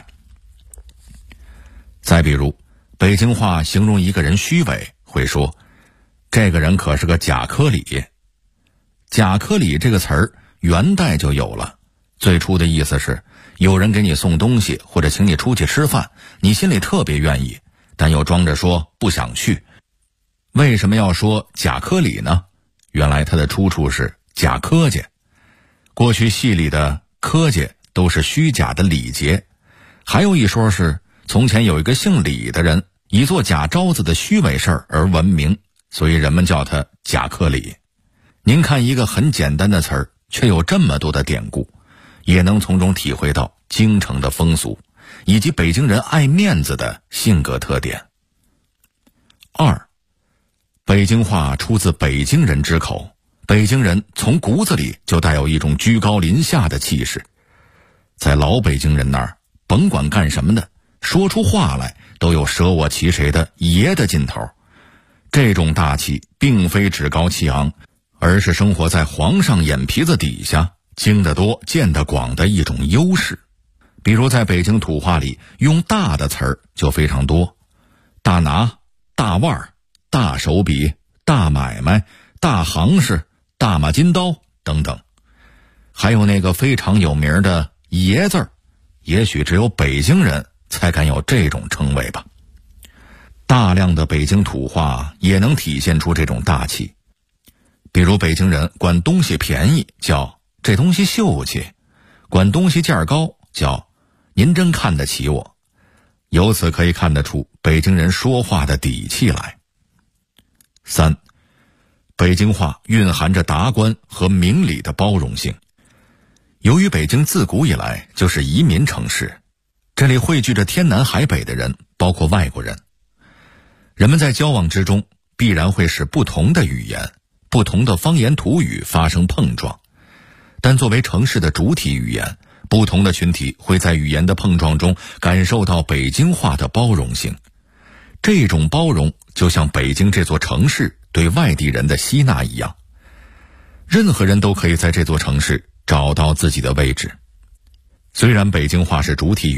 再比如，北京话形容一个人虚伪，会说这个人可是个假科里。假科里这个词儿元代就有了，最初的意思是有人给你送东西或者请你出去吃饭，你心里特别愿意，但又装着说不想去。为什么要说假科里呢？原来它的出处是假科家。过去戏里的科家都是虚假的礼节。还有一说是从前有一个姓李的人，以做假招子的虚伪事儿而闻名，所以人们叫他假科里。您看一个很简单的词儿，却有这么多的典故，也能从中体会到京城的风俗以及北京人爱面子的性格特点。二，北京话出自北京人之口，北京人从骨子里就带有一种居高临下的气势。在老北京人那儿，甭管干什么的，说出话来都有舍我其谁的爷的劲头。这种大气并非趾高气昂，而是生活在皇上眼皮子底下，经得多见得广的一种优势。比如在北京土话里，用大的词儿就非常多，大拿、大腕、大手笔、大买卖、大行市、大马金刀等等。还有那个非常有名的爷字儿，也许只有北京人才敢有这种称谓吧。大量的北京土话也能体现出这种大气。比如北京人管东西便宜叫这东西秀气，管东西价高叫您真看得起我。由此可以看得出北京人说话的底气来。三，北京话蕴含着达观和明理的包容性。由于北京自古以来就是移民城市，这里汇聚着天南海北的人，包括外国人。人们在交往之中必然会使不同的语言、不同的方言土语发生碰撞，但作为城市的主体语言，不同的群体会在语言的碰撞中感受到北京话的包容性。这种包容就像北京这座城市对外地人的吸纳一样，任何人都可以在这座城市找到自己的位置。虽然北京话是主体语言，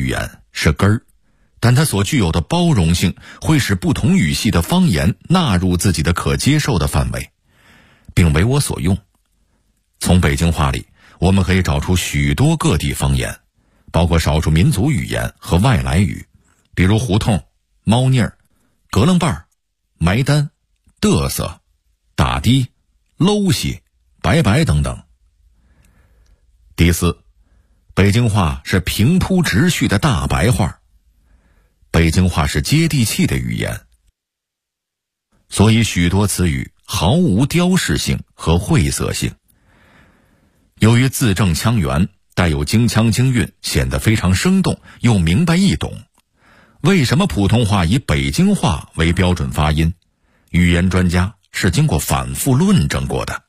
是根儿，但它所具有的包容性会使不同语系的方言纳入自己的可接受的范围，并为我所用。从北京话里，我们可以找出许多各地方言，包括少数民族语言和外来语，比如胡同、猫腻儿、格楞瓣儿、埋单、嘚瑟、打的、搂西、拜拜等等。第四，北京话是平铺直叙的大白话。北京话是接地气的语言，所以许多词语毫无雕饰性和晦涩性。由于字正腔圆，带有京腔京韵，显得非常生动又明白易懂。为什么普通话以北京话为标准发音？语言专家是经过反复论证过的。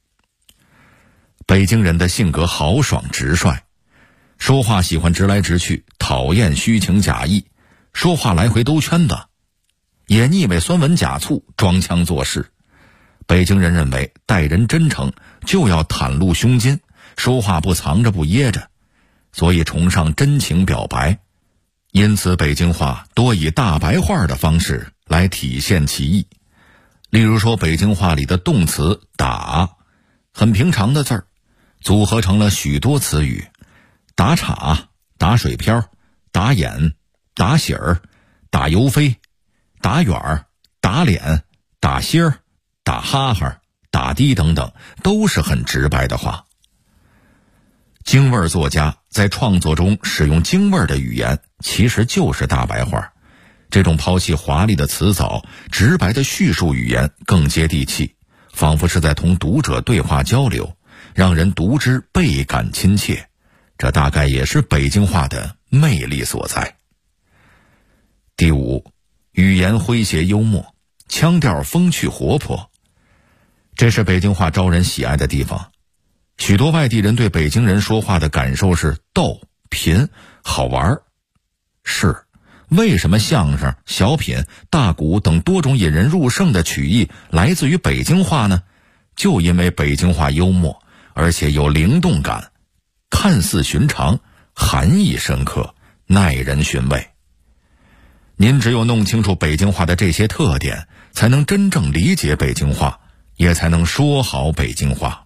北京人的性格豪爽直率，说话喜欢直来直去，讨厌虚情假意，说话来回兜圈子，也腻味酸文假醋，装腔作势。北京人认为待人真诚就要袒露胸襟，说话不藏着不掖着，所以崇尚真情表白。因此北京话多以大白话的方式来体现其意。例如说北京话里的动词打，很平常的字儿，组合成了许多词语，打岔、打水漂、打眼、打喜儿、打油飞、打远儿、打脸、打心儿、打哈哈、打的等等，都是很直白的话。京味作家在创作中使用京味的语言，其实就是大白话。这种抛弃华丽的词藻，直白的叙述语言更接地气，仿佛是在同读者对话交流，让人读之倍感亲切。这大概也是北京话的魅力所在。第五，语言诙谐幽默，腔调风趣活泼，这是北京话招人喜爱的地方。许多外地人对北京人说话的感受是逗、贫、好玩。是，为什么相声、小品、大鼓等多种引人入胜的曲艺来自于北京话呢？就因为北京话幽默，而且有灵动感，看似寻常，含义深刻，耐人寻味。您只有弄清楚北京话的这些特点，才能真正理解北京话，也才能说好北京话。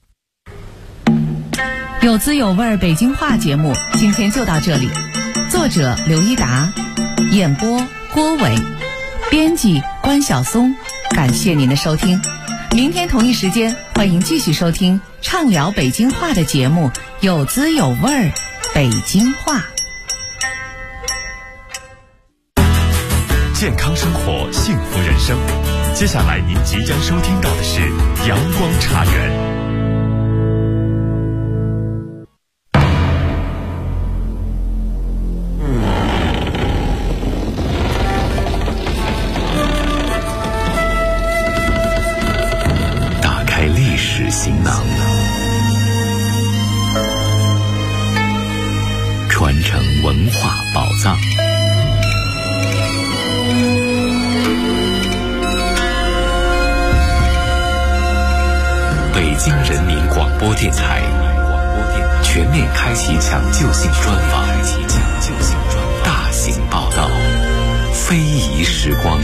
有滋有味北京话节目今天就到这里，作者刘一达，演播郭伟，编辑关晓松，感谢您的收听。明天同一时间，欢迎继续收听畅聊北京话的节目，有滋有味北京话。 健康生活，幸福人生。接下来您即将收听到的是阳光茶园。行囊，传承文化宝藏。北京人民广播电台全面开启抢救性专访，大型报道，非遗时光。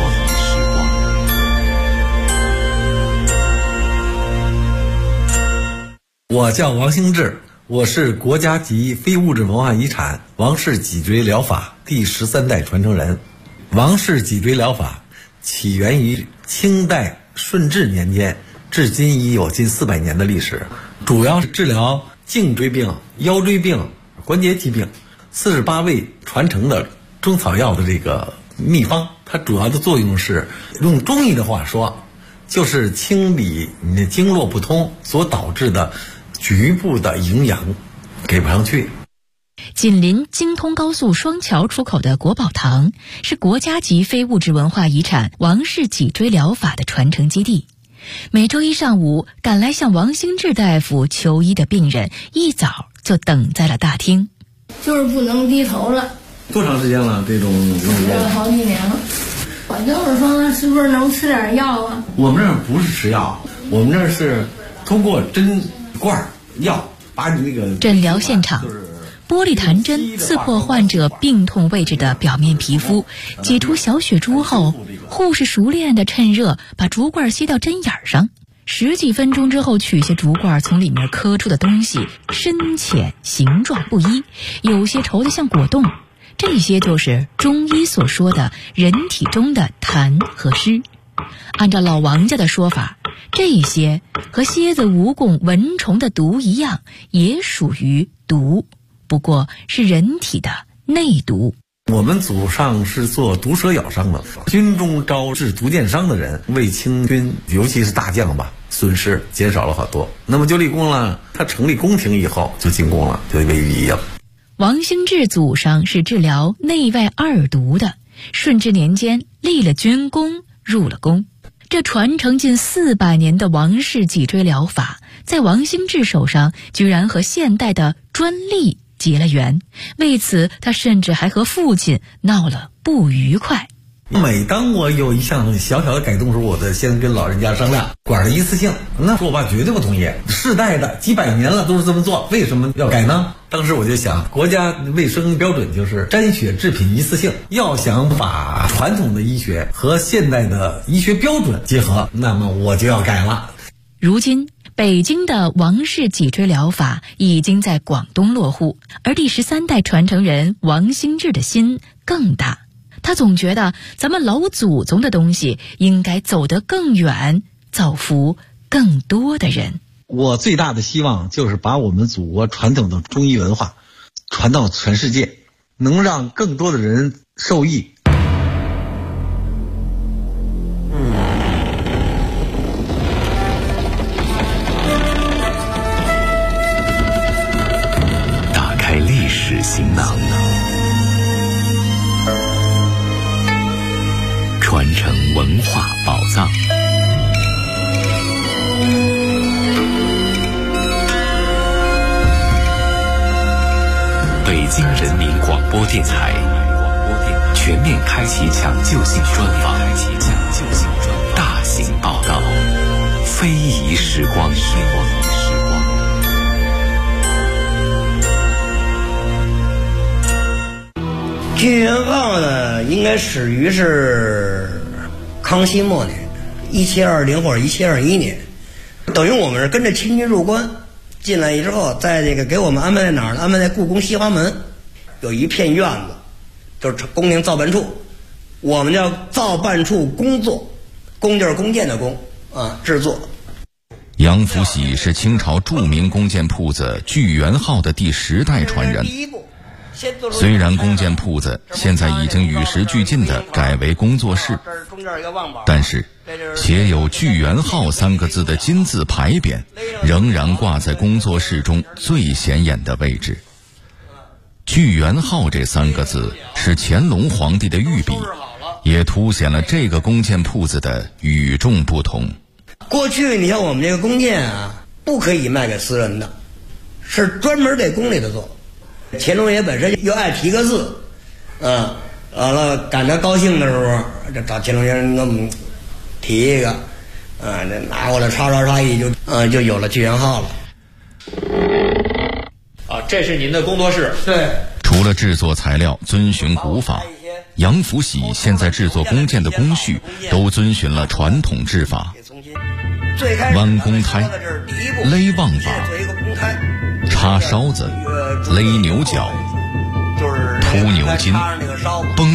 我叫王兴志，我是国家级非物质文化遗产王氏脊椎疗法第13代传承人。王氏脊椎疗法起源于清代顺治年间，至今已有近400年的历史，主要是治疗颈椎病、腰椎病、关节疾病，48味传承的中草药的这个秘方。它主要的作用是，用中医的话说，就是清理你的经络不通所导致的局部的营养给不上去。 紧邻京通高速双桥出口的国宝堂是国家级非物质文化遗产王氏脊椎疗法的传承基地。每周一上午，赶来向王兴志大夫求医的病人一早就等在了大厅。 就是不能低头了。 多长时间了？这种好几年了。我就是说，是不是能吃点药啊？ 我们这儿不是吃药，我们这儿是通过针罐药把你那个诊疗现场， 玻璃弹针刺破患者病痛位置的表面皮肤，解除小血珠后，护士熟练地趁热把竹罐吸到针眼上，10几分钟之后取下竹罐，从里面磕出的东西深浅形状不一，有些稠得像果冻，这些就是中医所说的人体中的痰和湿。按照老王家的说法，这些和蝎子、蜈蚣、蚊虫的毒一样，也属于毒，不过是人体的内毒。 我们祖上是做毒蛇咬伤的，军中招致毒箭伤的人，为清军尤其是大将吧，损失减少了很多。那么就立功了，他成立宫廷以后就进宫了，就为御医了。 王兴志祖上是治疗内外二毒的，顺治年间立了军功，入了宫。这传承近400年的王氏脊椎疗法，在王兴志手上居然和现代的专利结了缘，为此他甚至还和父亲闹了不愉快。 每当我有一项小小的改动的时候，我得先跟老人家商量，管的一次性。那时候我爸绝对不同意，世代的几百年了都是这么做，为什么要改呢？当时我就想，国家卫生标准就是沾血制品一次性，要想把传统的医学和现代的医学标准结合，那么我就要改了。 如今北京的王氏脊椎疗法已经在广东落户，而第13代传承人王兴志的心更大。他总觉得咱们老祖宗的东西应该走得更远，造福更多的人。 我最大的希望就是把我们祖国传统的中医文化传到全世界，能让更多的人受益。 打开历史行囊，传承文化宝藏。北京人民广播电台全面开启抢救性专访，大型报道，非遗时光。 聚源号呢，应该始于是康熙末年，1720或者1721年，等于我们是跟着清军入关进来之后，在这个给我们安排在哪儿呢？安排在故宫西华门，有一片院子，就是宫廷造办处，我们叫造办处工作，工就是弓箭的弓啊，制作。 杨福喜是清朝著名弓箭铺子聚源号的第10代传人。虽然弓箭铺子现在已经与时俱进地改为工作室，但是写有聚源号3个字的金字牌匾仍然挂在工作室中最显眼的位置。聚源号这3个字是乾隆皇帝的御笔，也凸显了这个弓箭铺子的与众不同。 过去你像我们这个弓箭啊，不可以卖给私人的，是专门给宫里的做。乾隆爷本身又爱提个字，完了赶他高兴的时候，就找乾隆爷给我们提一个，这拿过来刷一就有了聚源号了。 这是您的工作室。 对。 除了制作材料遵循古法，杨福喜现在制作弓箭的工序都遵循了传统制法，弯弓胎、勒望法、插梢子、勒牛角、铺牛筋、绷